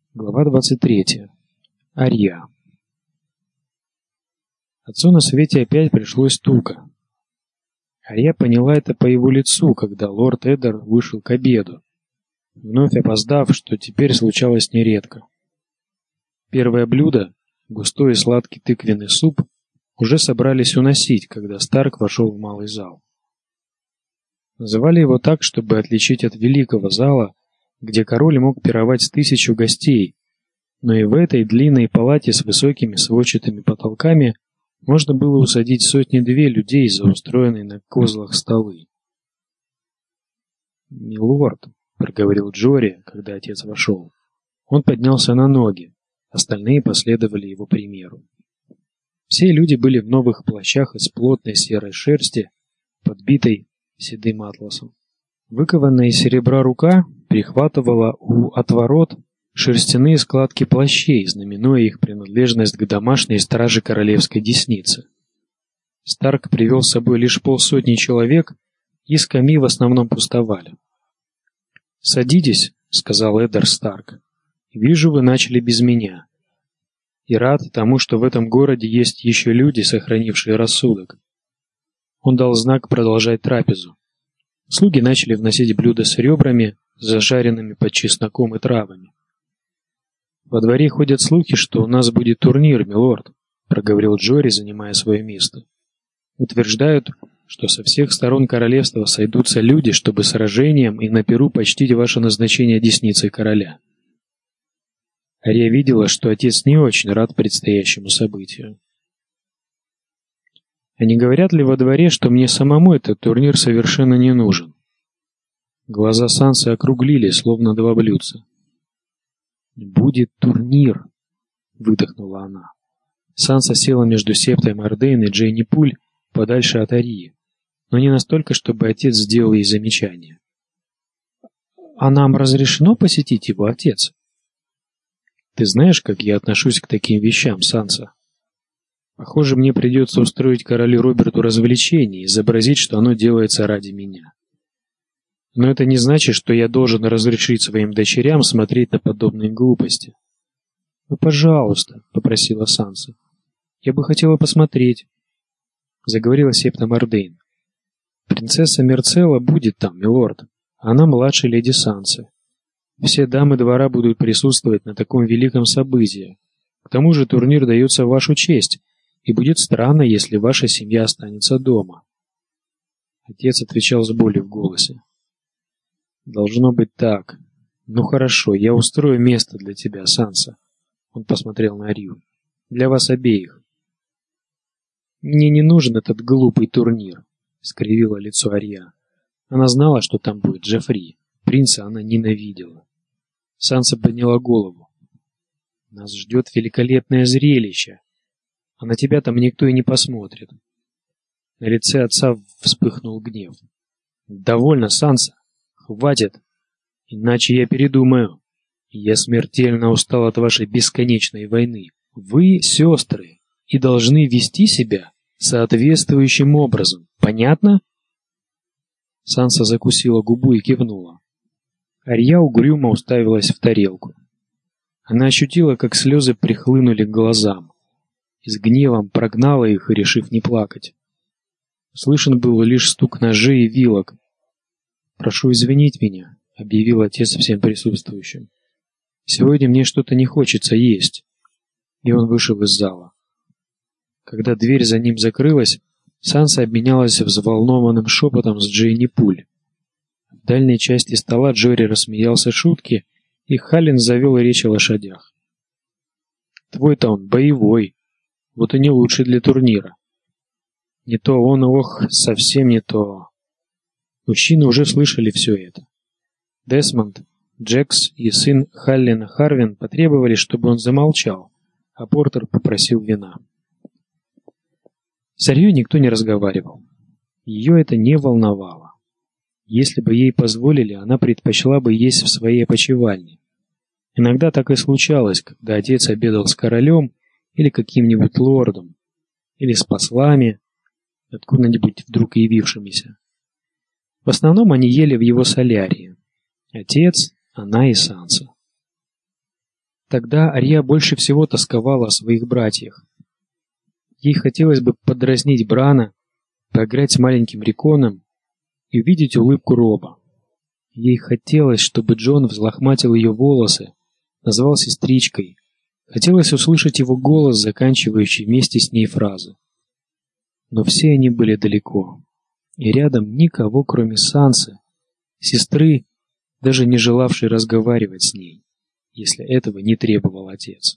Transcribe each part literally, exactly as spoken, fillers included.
Глава двадцать третья. Арья. Отцу на свете опять пришлось туго. Арья поняла это по его лицу, когда лорд Эддер вышел к обеду, вновь опоздав, что теперь случалось нередко. Первое блюдо, густой и сладкий тыквенный суп, уже собрались уносить, когда Старк вошел в малый зал. Называли его так, чтобы отличить от великого зала, где король мог пировать с тысячу гостей, но и в этой длинной палате с высокими сводчатыми потолками можно было усадить сотни-две людей за устроенные на козлах столы. «Милорд», — проговорил Джори, когда отец вошел. Он поднялся на ноги, остальные последовали его примеру. Все люди были в новых плащах из плотной серой шерсти, подбитой седым атласом. Выкованная из серебра рука перехватывала у отворот шерстяные складки плащей, знаменуя их принадлежность к домашней страже королевской десницы. Старк привел с собой лишь полсотни человек, и скамьи в основном пустовали. «Садитесь», — сказал Эддер Старк. «Вижу, вы начали без меня. И рад тому, что в этом городе есть еще люди, сохранившие рассудок». Он дал знак продолжать трапезу. Слуги начали вносить блюда с ребрами, зажаренными под чесноком и травами. «Во дворе ходят слухи, что у нас будет турнир, милорд», — проговорил Джори, занимая свое место. «Утверждают, что со всех сторон королевства сойдутся люди, чтобы сражением и на пиру почтить ваше назначение десницей короля». Ария видела, что отец не очень рад предстоящему событию. «А не говорят ли во дворе, что мне самому этот турнир совершенно не нужен?» Глаза Сансы округлились, словно два блюдца. «Будет турнир», — выдохнула она. Санса села между Септой Мордейн и Джейни Пуль подальше от Арии, но не настолько, чтобы отец сделал ей замечание. «А нам разрешено посетить его, отец?» «Ты знаешь, как я отношусь к таким вещам, Санса? Похоже, мне придется устроить королю Роберту развлечение и изобразить, что оно делается ради меня. Но это не значит, что я должен разрешить своим дочерям смотреть на подобные глупости». «Ну, пожалуйста», — попросила Санса. «Я бы хотела посмотреть», — заговорила Септа Мордейн. «Принцесса Мерцелла будет там, милорд. Она младшая леди Сансы. Все дамы двора будут присутствовать на таком великом событии. К тому же турнир дается в вашу честь, и будет странно, если ваша семья останется дома». Отец отвечал с болью в голосе. «Должно быть так. Ну хорошо, я устрою место для тебя, Санса». Он посмотрел на Арию. «Для вас обеих». «Мне не нужен этот глупый турнир», — скривила лицо Ария. Она знала, что там будет Джеффри. Принца она ненавидела. Санса подняла голову. «Нас ждет великолепное зрелище, а на тебя там никто и не посмотрит». На лице отца вспыхнул гнев. «Довольно, Санса. Хватит. Иначе я передумаю. Я смертельно устал от вашей бесконечной войны. Вы сестры и должны вести себя соответствующим образом. Понятно?» Санса закусила губу и кивнула. Арья угрюмо уставилась в тарелку. Она ощутила, как слезы прихлынули к глазам, и с гневом прогнала их, решив не плакать. Слышен был лишь стук ножей и вилок. «Прошу извинить меня», — объявил отец всем присутствующим. «Сегодня мне что-то не хочется есть». И он вышел из зала. Когда дверь за ним закрылась, Санса обменялась взволнованным шепотом с Джейни Пуль. В дальней части стола Джори рассмеялся шутки, и Халлин завел речь о лошадях. «Твой-то он боевой, вот и не лучший для турнира». «Не то он, ох, совсем не то». Мужчины уже слышали все это. Десмонд, Джекс и сын Халлина Харвин потребовали, чтобы он замолчал, а Портер попросил вина. С Арьей никто не разговаривал. Ее это не волновало. Если бы ей позволили, она предпочла бы есть в своей опочивальне. Иногда так и случалось, когда отец обедал с королем или каким-нибудь лордом, или с послами, откуда-нибудь вдруг явившимися. В основном они ели в его солярии. Отец, она и Санса. Тогда Арья больше всего тосковала о своих братьях. Ей хотелось бы подразнить Брана, поиграть с маленьким Риконом и увидеть улыбку Роба. Ей хотелось, чтобы Джон взлохматил ее волосы, назвал сестричкой. Хотелось услышать его голос, заканчивающий вместе с ней фразу. Но все они были далеко, и рядом никого, кроме Сансы, сестры, даже не желавшей разговаривать с ней, если этого не требовал отец.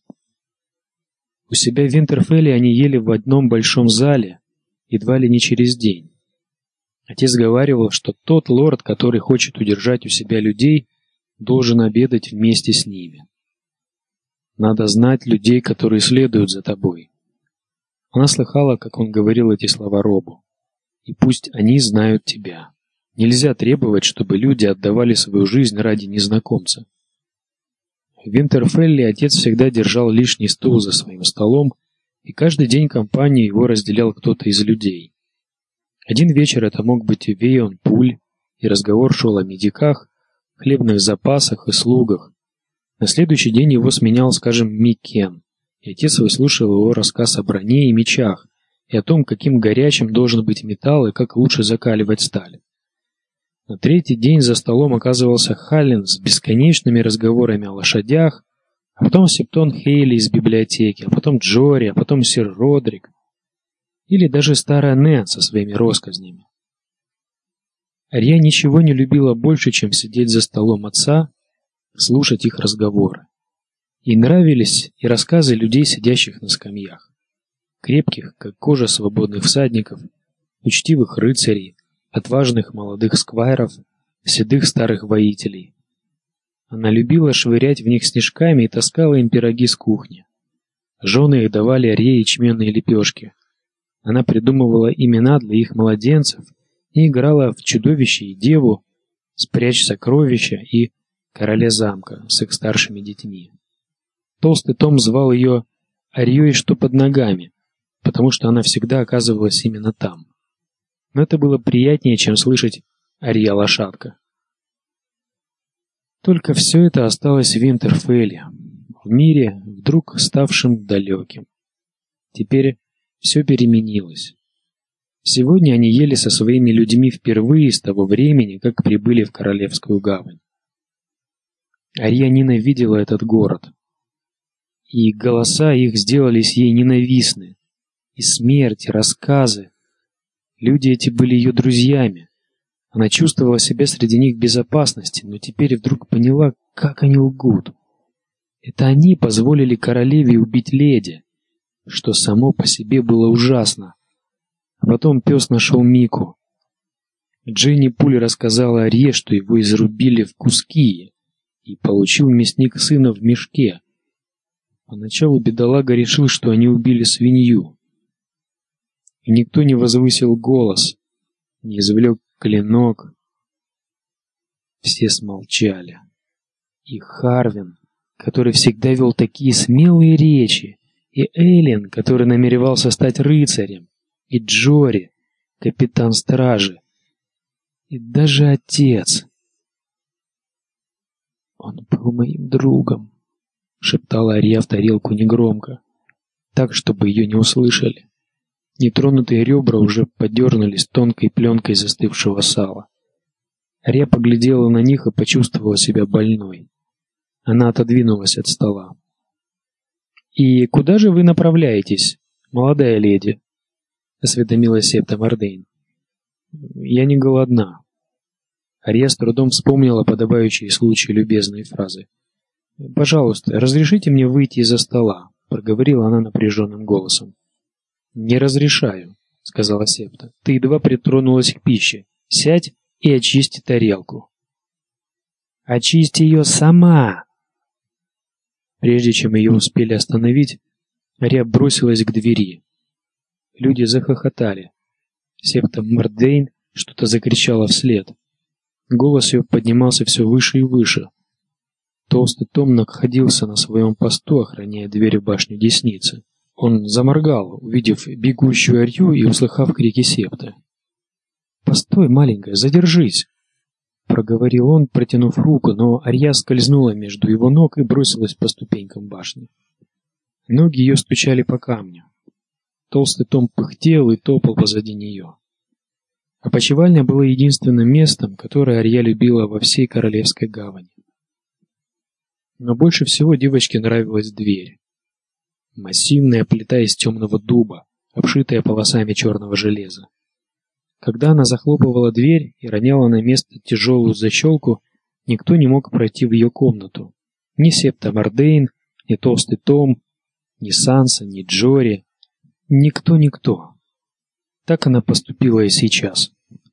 У себя в Винтерфелле они ели в одном большом зале, едва ли не через день. Отец говаривал, что тот лорд, который хочет удержать у себя людей, должен обедать вместе с ними. Надо знать людей, которые следуют за тобой. Она слыхала, как он говорил эти слова Робу. И пусть они знают тебя. Нельзя требовать, чтобы люди отдавали свою жизнь ради незнакомца. В Винтерфелле отец всегда держал лишний стул за своим столом, и каждый день компанию его разделял кто-то из людей. Один вечер это мог быть Вейон Пуль, и разговор шел о медиках, хлебных запасах и слугах. На следующий день его сменял, скажем, Микен, и отец выслушивал его рассказ о броне и мечах, и о том, каким горячим должен быть металл и как лучше закаливать сталь. На третий день за столом оказывался Халлен с бесконечными разговорами о лошадях, а потом Септон Хейли из библиотеки, а потом Джори, а потом сэр Родрик, или даже старая Нэн со своими россказнями. Арья ничего не любила больше, чем сидеть за столом отца, слушать их разговоры. Ей нравились и рассказы людей, сидящих на скамьях, крепких, как кожа свободных всадников, учтивых рыцарей, отважных молодых сквайров, седых старых воителей. Она любила швырять в них снежками и таскала им пироги с кухни. Жены их давали Арье ячменные лепешки. Она придумывала имена для их младенцев и играла в чудовище и деву, спрячь сокровища и короля замка с их старшими детьми. Толстый Том звал ее Арьей что под ногами, потому что она всегда оказывалась именно там. Но это было приятнее, чем слышать Арья лошадка. Только все это осталось в Винтерфелле, в мире, вдруг ставшем далеким. Теперь все переменилось. Сегодня они ели со своими людьми впервые с того времени, как прибыли в Королевскую гавань. Арья ненавидела этот город, и голоса их сделались ей ненавистны, и смерть, и рассказы. Люди эти были ее друзьями. Она чувствовала себя среди них в безопасности, но теперь вдруг поняла, как они лгут. Это они позволили королеве убить леди, что само по себе было ужасно. А потом пес нашел Мику. Дженни Пуль рассказала Арье, что его изрубили в куски, и получил мясник сына в мешке. Поначалу бедолага решил, что они убили свинью. И никто не возвысил голос, не извлек клинок. Все смолчали. И Харвин, который всегда вел такие смелые речи, и Эйлин, который намеревался стать рыцарем, и Джори, капитан стражи, и даже отец. «Он был моим другом», — шептала Арья в тарелку негромко, так, чтобы ее не услышали. Нетронутые ребра уже подернулись тонкой пленкой застывшего сала. Арья поглядела на них и почувствовала себя больной. Она отодвинулась от стола. «И куда же вы направляетесь, молодая леди?» — осведомилась Септа Мордейн. «Я не голодна». Арья с трудом вспомнила подобающие случаю любезные фразы. «Пожалуйста, разрешите мне выйти из-за стола», — проговорила она напряженным голосом. «Не разрешаю», — сказала Септа. «Ты едва притронулась к пище. Сядь и очисти тарелку». «Очисти ее сама!» Прежде чем ее успели остановить, Арья бросилась к двери. Люди захохотали. Септа Мордейн что-то закричала вслед. Голос ее поднимался все выше и выше. Толстый Том находился на своем посту, охраняя дверь в башню Десницы. Он заморгал, увидев бегущую Арью и услыхав крики Септы. «Постой, маленькая, задержись!» проговорил он, протянув руку, но Арья скользнула между его ног и бросилась по ступенькам башни. Ноги ее стучали по камню. Толстый Том пыхтел и топал позади нее. Опочивальня была единственным местом, которое Арья любила во всей Королевской гавани. Но больше всего девочке нравилась дверь. Массивная плита из темного дуба, обшитая полосами черного железа. Когда она захлопывала дверь и роняла на место тяжелую защелку, никто не мог пройти в ее комнату. Ни Септа Мардейн, ни Толстый Том, ни Санса, ни Джори. Никто-никто. Так она поступила и сейчас.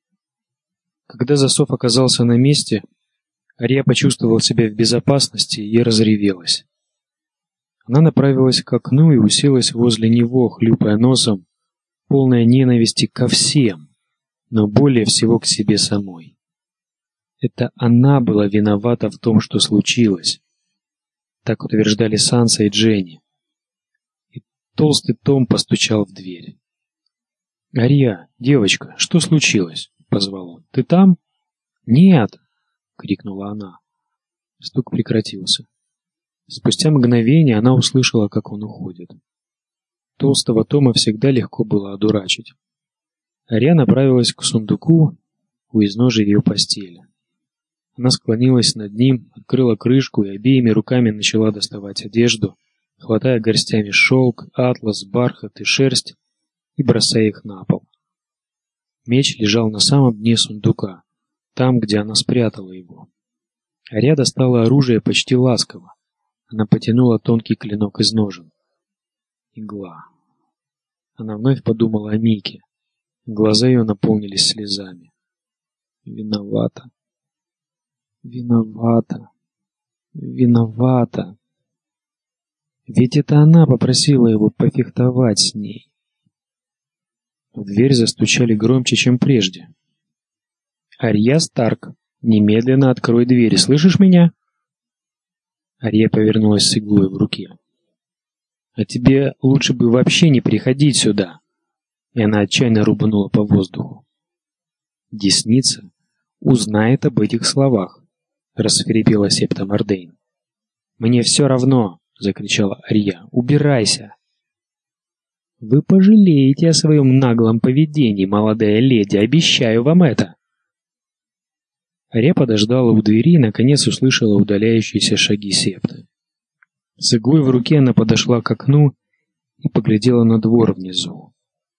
Когда засов оказался на месте, Арья почувствовала себя в безопасности и разревелась. Она направилась к окну и уселась возле него, хлюпая носом, полная ненависти ко всем, но более всего к себе самой. Это она была виновата в том, что случилось. Так утверждали Санса и Дженни. И Толстый Том постучал в дверь. «Арья, девочка, что случилось?» — позвал он. «Ты там?» «Нет!» — крикнула она. Стук прекратился. Спустя мгновение она услышала, как он уходит. Толстого Тома всегда легко было одурачить. Арья направилась к сундуку у изножия ее постели. Она склонилась над ним, открыла крышку и обеими руками начала доставать одежду, хватая горстями шелк, атлас, бархат и шерсть и бросая их на пол. Меч лежал на самом дне сундука, там, где она спрятала его. Арья достала оружие почти ласково. Она потянула тонкий клинок из ножен. Игла. Она вновь подумала о Мике. Глаза ее наполнились слезами. Виновата. Виновата. Виновата. Ведь это она попросила его пофехтовать с ней. В дверь застучали громче, чем прежде. «Арья Старк, немедленно открой дверь, слышишь меня?» Арья повернулась с иглой в руке. «А тебе лучше бы вообще не приходить сюда!» И она отчаянно рубанула по воздуху. «Десница узнает об этих словах», — раскрепела Септа Мардейн. «Мне все равно!» — закричала Арья. «Убирайся!» «Вы пожалеете о своем наглом поведении, молодая леди, обещаю вам это!» Арья подождала у двери и наконец услышала удаляющиеся шаги Септы. С иглой в руке она подошла к окну и поглядела на двор внизу.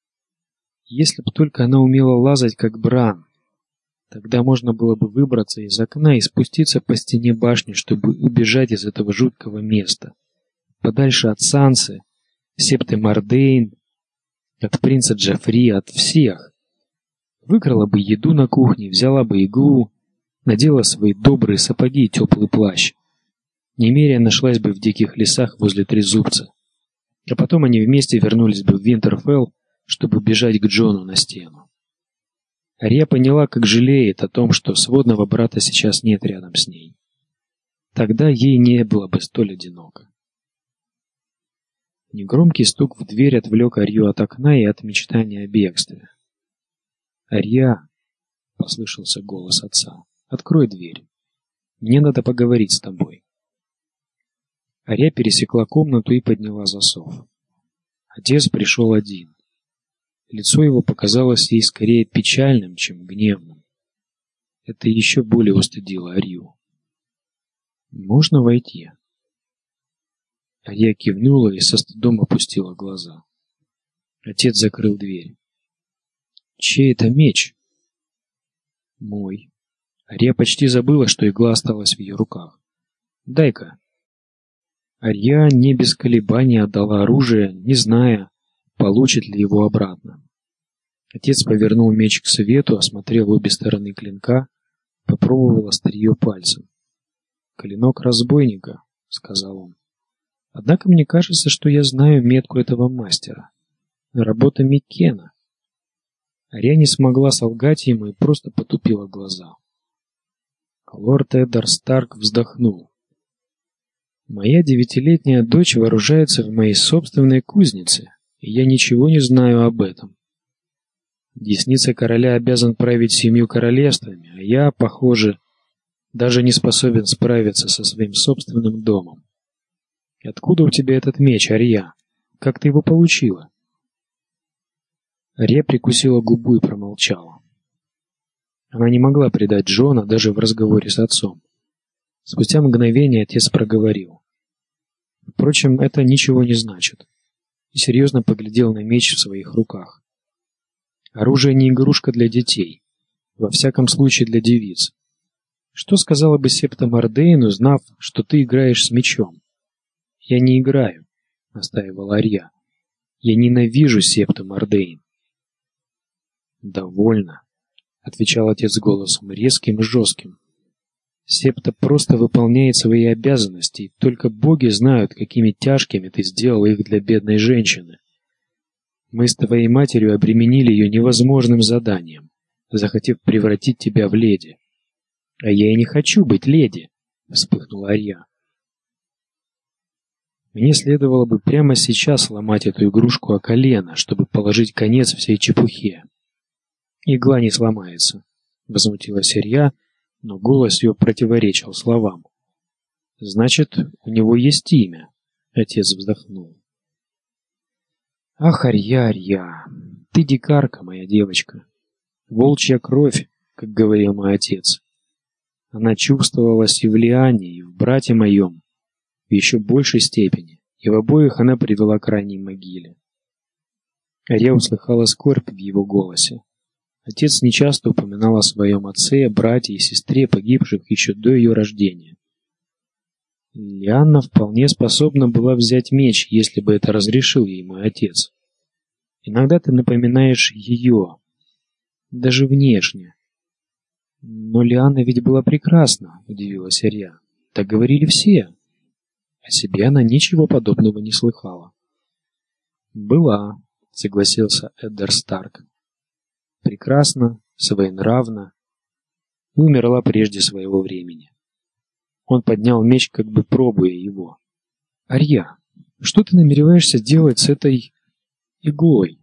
Если бы только она умела лазать, как Бран, тогда можно было бы выбраться из окна и спуститься по стене башни, чтобы убежать из этого жуткого места, подальше от Сансы, Септы Мардейн, от принца Джафри, от всех. Выкрала бы еду на кухне, взяла бы иглу, надела свои добрые сапоги и теплый плащ. Немерия нашлась бы в диких лесах возле Трезубца. А потом они вместе вернулись бы в Винтерфелл, чтобы бежать к Джону на стену. Арья поняла, как жалеет о том, что сводного брата сейчас нет рядом с ней. Тогда ей не было бы столь одиноко. Негромкий стук в дверь отвлек Арью от окна и от мечтания о бегстве. «Арья!» — послышался голос отца. «Открой дверь. Мне надо поговорить с тобой». Арья пересекла комнату и подняла засов. Отец пришел один. Лицо его показалось ей скорее печальным, чем гневным. Это еще более устыдило Арью. «Можно войти?» Арья кивнула и со стыдом опустила глаза. Отец закрыл дверь. «Чей это меч?» «Мой». Арья почти забыла, что игла осталась в ее руках. «Дай-ка». Арья не без колебаний отдала оружие, не зная, получит ли его обратно. Отец повернул меч к свету, осмотрел обе стороны клинка, попробовал острие пальцем. «Клинок разбойника», — сказал он. «Однако мне кажется, что я знаю метку этого мастера. Работа Миккена». Арья не смогла солгать ему и просто потупила глаза. Лорд Эддар Старк вздохнул. «Моя девятилетняя дочь вооружается в моей собственной кузнице, и я ничего не знаю об этом. Десница короля обязан править семью королевствами, а я, похоже, Даже не способен справиться со своим собственным домом. Откуда у тебя этот меч, Арья? Как ты его получила? Арья прикусила губу и промолчала. Она не могла предать Джона даже в разговоре с отцом. Спустя мгновение отец проговорил: «Впрочем, это ничего не значит», и серьезно поглядел на меч в своих руках. «Оружие не игрушка для детей, во всяком случае для девиц. Что сказала бы Септа Мордейн, узнав, что ты играешь с мечом?» «Я не играю», — настаивала Арья. «Я ненавижу Септу Мордейн». «Довольно», — отвечал отец голосом резким и жестким. «Септа просто выполняет свои обязанности, и только боги знают, какими тяжкими ты сделала их для бедной женщины. Мы с твоей матерью обременили ее невозможным заданием, захотев превратить тебя в леди». «А я и не хочу быть леди», — вспыхнула Арья. «Мне следовало бы прямо сейчас сломать эту игрушку о колено, чтобы положить конец всей чепухе». «Игла не сломается», — возмутилась Арья, но голос ее противоречил словам. «Значит, у него есть имя», — отец вздохнул. «Ах, Арья, Арья, ты дикарка, моя девочка. Волчья кровь, как говорил мой отец. Она чувствовалась и в Лиане, и в брате моем, в еще большей степени, и в обоих она привела к ранней могиле». Арья услыхала скорбь в его голосе. Отец нечасто упоминал о своем отце, брате и сестре, погибших еще до ее рождения. Лианна вполне способна была взять меч, если бы это разрешил ей мой отец. Иногда ты напоминаешь ее, даже внешне. Но Лианна ведь была прекрасна, удивилась Арья. Так говорили все. О себе она ничего подобного не слыхала. Была, согласился Эддер Старк. Прекрасна, своенравна, умерла прежде своего времени. Он поднял меч, как бы пробуя его. «Арья, что ты намереваешься делать с этой иглой?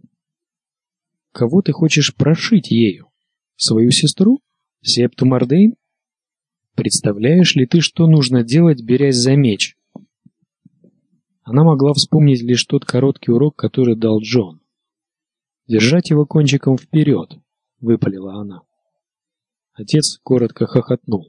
Кого ты хочешь прошить ею? Свою сестру? Септу Мордейн? Представляешь ли ты, что нужно делать, берясь за меч?» Она могла вспомнить лишь тот короткий урок, который дал Джон. «Держать его кончиком вперед», — выпалила она. Отец коротко хохотнул.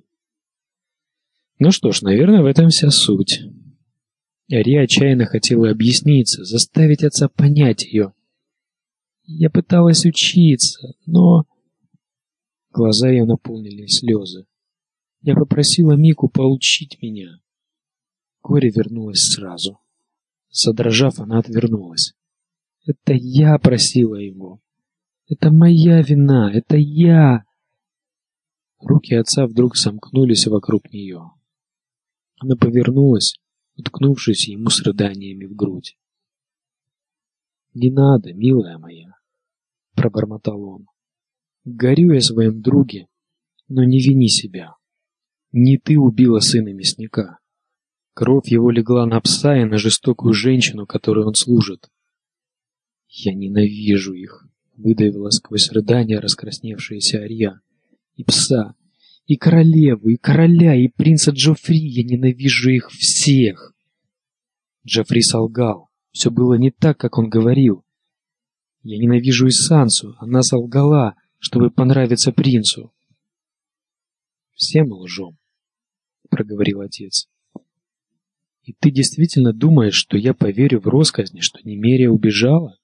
Ну что ж, наверное, в этом вся суть. Арья отчаянно хотела объясниться, заставить отца понять ее. «Я пыталась учиться, но...» Глаза ее наполнились слезы. «Я попросила Мику поучить меня». Горе вернулось сразу. Задрожав, она отвернулась. «Это я просила его. Это моя вина. Это я!» Руки отца вдруг сомкнулись вокруг нее. Она повернулась, уткнувшись ему с рыданиями в грудь. «Не надо, милая моя», — пробормотал он. «Горю я своем друге, но не вини себя. Не ты убила сына мясника. Кровь его легла на пса и на жестокую женщину, которой он служит. Я ненавижу их», — выдавила сквозь рыдания раскрасневшаяся Арья. «И пса, и королеву, и короля, и принца Джофри, я ненавижу их всех». Джофри солгал. Все было не так, как он говорил. Я ненавижу и Сансу, она солгала, чтобы понравиться принцу. «Все мы лжем», — проговорил отец. «И ты действительно думаешь, что я поверю в россказни, что Немерия убежала?»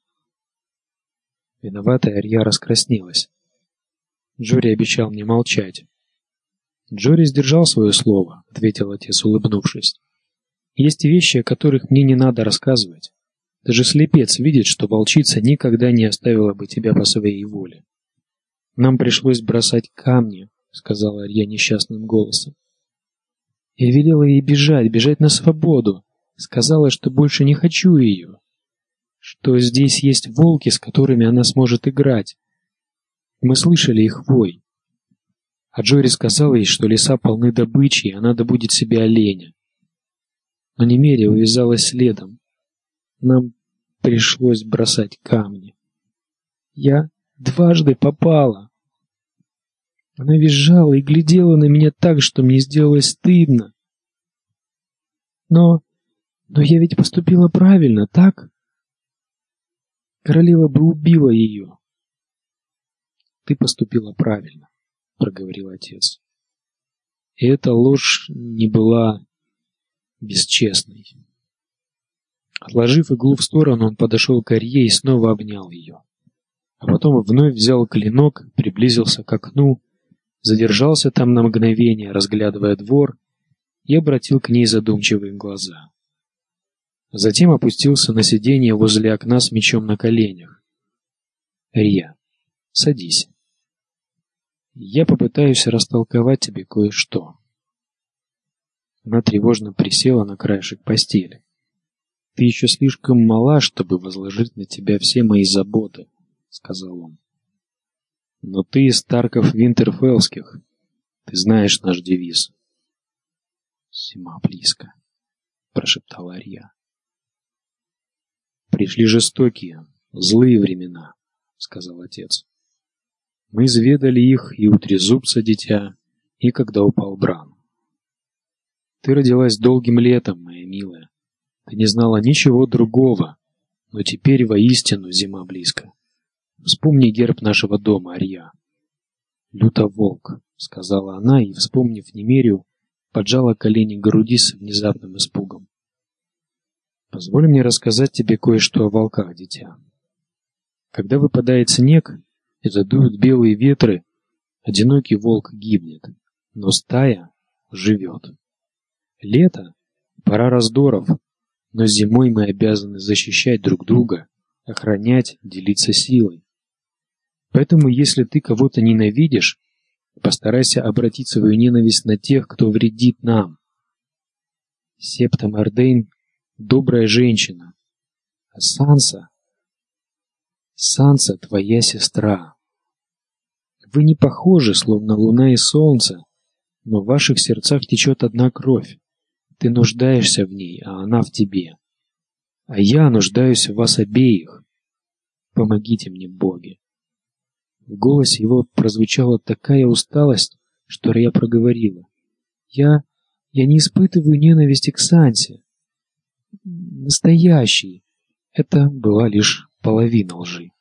Виноватая Арья раскраснелась. Джори обещал мне молчать. «Джори сдержал свое слово», — ответил отец, улыбнувшись. «Есть вещи, о которых мне не надо рассказывать. Даже слепец видит, что волчица никогда не оставила бы тебя по своей воле». «Нам пришлось бросать камни», — сказала Арья несчастным голосом. «Я велела ей бежать, бежать на свободу. Сказала, что больше не хочу ее. Что здесь есть волки, с которыми она сможет играть. Мы слышали их вой. А Джори сказала ей, что леса полны добычи, и она добудет себе оленя. Но Немерия увязалась следом. Нам пришлось бросать камни. Я дважды попала». Она визжала и глядела на меня так, что мне сделалось стыдно. Но... но я ведь поступила правильно, так? Королева бы убила ее. Ты поступила правильно, проговорил отец. И эта ложь не была бесчестной. Отложив иглу в сторону, он подошел к Арье и снова обнял ее. А потом вновь взял клинок, приблизился к окну, задержался там на мгновение, разглядывая двор, и обратил к ней задумчивые глаза. Затем опустился на сиденье возле окна с мечом на коленях. «Арья, садись. Я попытаюсь растолковать тебе кое-что». Она тревожно присела на краешек постели. «Ты еще слишком мала, чтобы возложить на тебя все мои заботы», — сказал он. «Но ты из Старков Винтерфеллских. Ты знаешь наш девиз». «Зима близко», — прошептала Арья. «Пришли жестокие, злые времена», — сказал отец. «Мы изведали их и у Трезубца, дитя, и когда упал Бран. Ты родилась долгим летом, моя милая. Ты не знала ничего другого, но теперь воистину зима близко. Вспомни герб нашего дома, Арья». «Лютоволк», — сказала она и, вспомнив Немерию, поджала колени к груди с внезапным испугом. «Позволь мне рассказать тебе кое-что о волках, дитя. Когда выпадает снег и задуют белые ветры, одинокий волк гибнет, но стая живет. Лето — пора раздоров, но зимой мы обязаны защищать друг друга, охранять, делиться силой. Поэтому, если ты кого-то ненавидишь, постарайся обратить свою ненависть на тех, кто вредит нам. Септа Мордейн — добрая женщина, а Санса... Санса — твоя сестра. Вы не похожи, словно луна и солнце, но в ваших сердцах течет одна кровь. Ты нуждаешься в ней, а она в тебе. А я нуждаюсь в вас обеих. Помогите мне, боги». В голосе его прозвучала такая усталость, что Арья проговорила: «Я... я не испытываю ненависти к Сансе. Настоящей». Это была лишь половина лжи.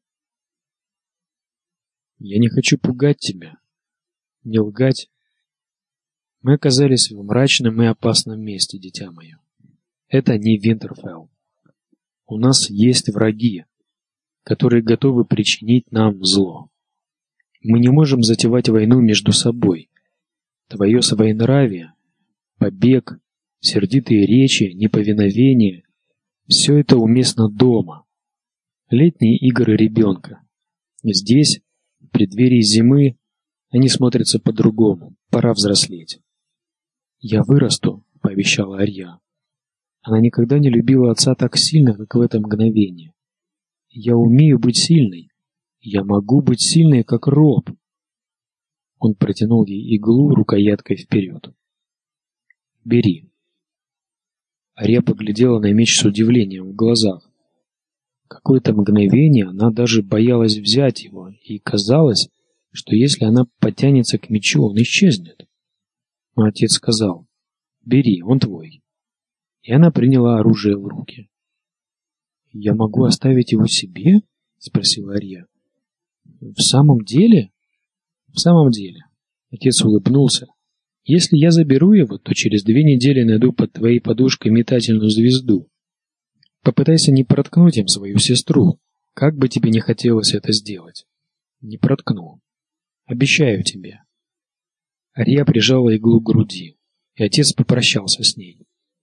«Я не хочу пугать тебя, не лгать. Мы оказались в мрачном и опасном месте, дитя мое. Это не Винтерфелл. У нас есть враги, которые готовы причинить нам зло. Мы не можем затевать войну между собой. Твое своенравие, побег, сердитые речи, неповиновение — все это уместно дома. Летние игры ребенка. Здесь, в преддверии зимы, они смотрятся по-другому. Пора взрослеть». «Я вырасту», — пообещала Арья. Она никогда не любила отца так сильно, как в это мгновение. «Я умею быть сильной. Я могу быть сильной, как Роб». Он протянул ей иглу рукояткой вперед. «Бери». Арья поглядела на меч с удивлением в глазах. Какое-то мгновение она даже боялась взять его, и казалось, что если она потянется к мечу, он исчезнет. Но отец сказал: «Бери, он твой». И она приняла оружие в руки. «Я могу оставить его себе?» — спросила Арья. «В самом деле?» «В самом деле». Отец улыбнулся. «Если я заберу его, то через две недели найду под твоей подушкой метательную звезду. Попытайся не проткнуть им свою сестру, как бы тебе не хотелось это сделать. Не проткну. Обещаю тебе». Арья прижала иглу к груди, и отец попрощался с ней.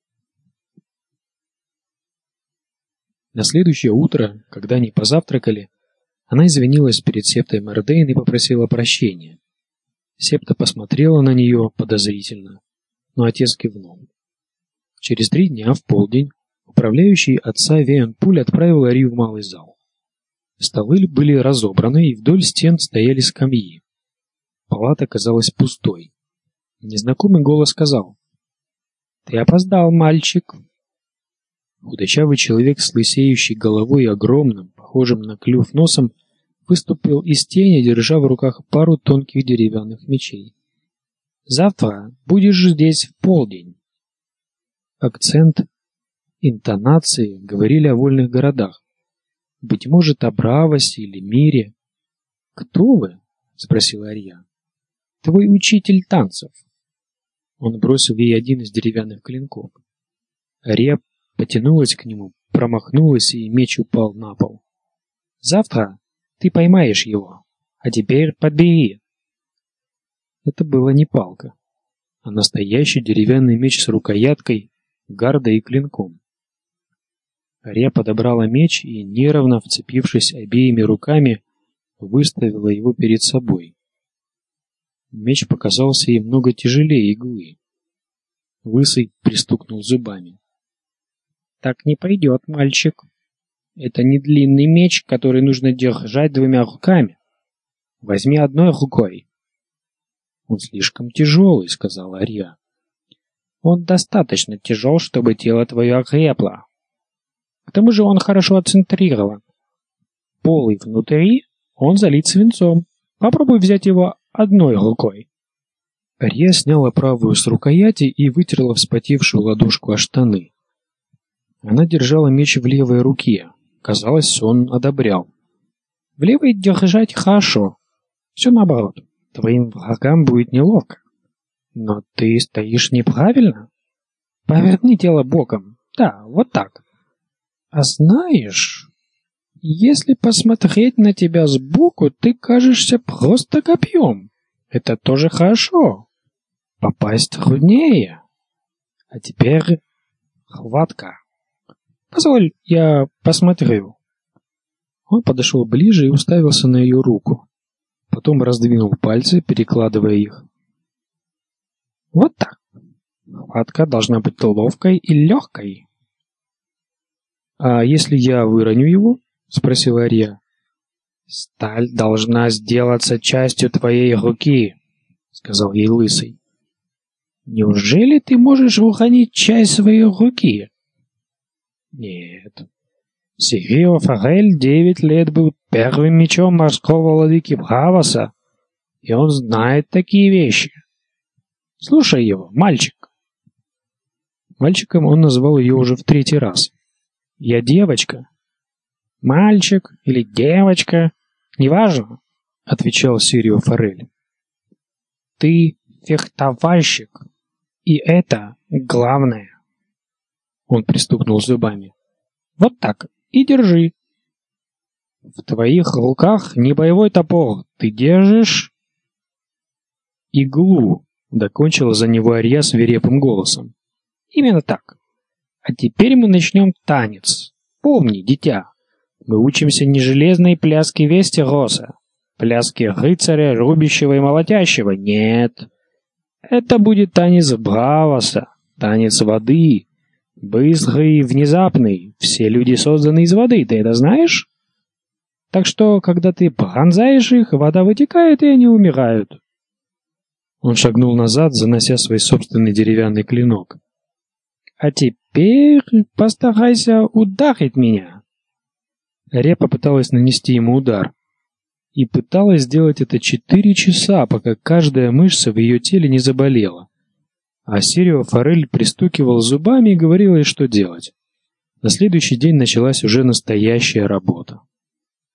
На следующее утро, когда они позавтракали, она извинилась перед Септой Мордейн и попросила прощения. Септа посмотрела на нее подозрительно, но отец кивнул. Через три дня в полдень управляющий отца Вейн-Пуль отправил Арью в малый зал. Столы были разобраны, и вдоль стен стояли скамьи. Палата казалась пустой. Незнакомый голос сказал: «Ты опоздал, мальчик». Худощавый человек с лысеющей головой и огромным, похожим на клюв носом, выступил из тени, держа в руках пару тонких деревянных мечей. «Завтра будешь здесь в полдень». Акцент, интонации говорили о вольных городах. Быть может, о Бравосе или Мире. «Кто вы?» — спросила Арья. «Твой учитель танцев». Он бросил ей один из деревянных клинков. Арья потянулась к нему, промахнулась, и меч упал на пол. «Завтра ты поймаешь его, а теперь подбери». Это была не палка, а настоящий деревянный меч с рукояткой, гардой и клинком. Арья подобрала меч и, неровно вцепившись обеими руками, выставила его перед собой. Меч показался ей много тяжелее иглы. Лысый пристукнул зубами. «Так не пойдет, мальчик. Это не длинный меч, который нужно держать двумя руками. Возьми одной рукой». «Он слишком тяжелый», — сказала Арья. «Он достаточно тяжел, чтобы тело твое окрепло. К тому же он хорошо отцентрирован. Полый внутри, он залит свинцом. Попробуй взять его одной рукой». Арья сняла правую с рукояти и вытерла вспотевшую ладошку о штаны. Она держала меч в левой руке. Казалось, он одобрял. «В левой держать хорошо. Все наоборот. Твоим врагам будет неловко. Но ты стоишь неправильно. Поверни тело боком. Да, вот так. А знаешь, если посмотреть на тебя сбоку, ты кажешься просто копьем. Это тоже хорошо. Попасть труднее. А теперь хватка. Позволь, я посмотрю». Он подошел ближе и уставился на ее руку. Потом раздвинул пальцы, перекладывая их. «Вот так. Хватка должна быть ловкой и легкой». «А если я выроню его?» — спросила Арья. «Сталь должна сделаться частью твоей руки», — сказал ей Лысый. «Неужели ты можешь уронить часть своей руки?» «Нет. Сирио Форель девять лет был первым мечом морского владыки Бравоса, и он знает такие вещи. Слушай его, мальчик». Мальчиком он назвал ее уже в третий раз. «Я девочка». «Мальчик или девочка, неважно», — отвечал Сирио Форель. «Ты фехтовальщик, и это главное». Он пристукнул зубами. «Вот так, и держи». «В твоих руках не боевой топор, ты держишь...» «Иглу», — докончила за него Арья свирепым голосом. «Именно так. А теперь мы начнем танец. Помни, дитя, мы учимся не железной пляске Вестероса, пляске рыцаря, рубящего и молотящего. Нет. Это будет танец Бравоса, танец воды, быстрый и внезапный. Все люди созданы из воды, ты это знаешь? Так что, когда ты пронзаешь их, вода вытекает, и они умирают». Он шагнул назад, занося свой собственный деревянный клинок. «А теперь постарайся ударить меня». Арья попыталась нанести ему удар. И пыталась сделать это четыре часа, пока каждая мышца в ее теле не заболела. А Сирио Форель пристукивал зубами и говорил ей, что делать. На следующий день началась уже настоящая работа.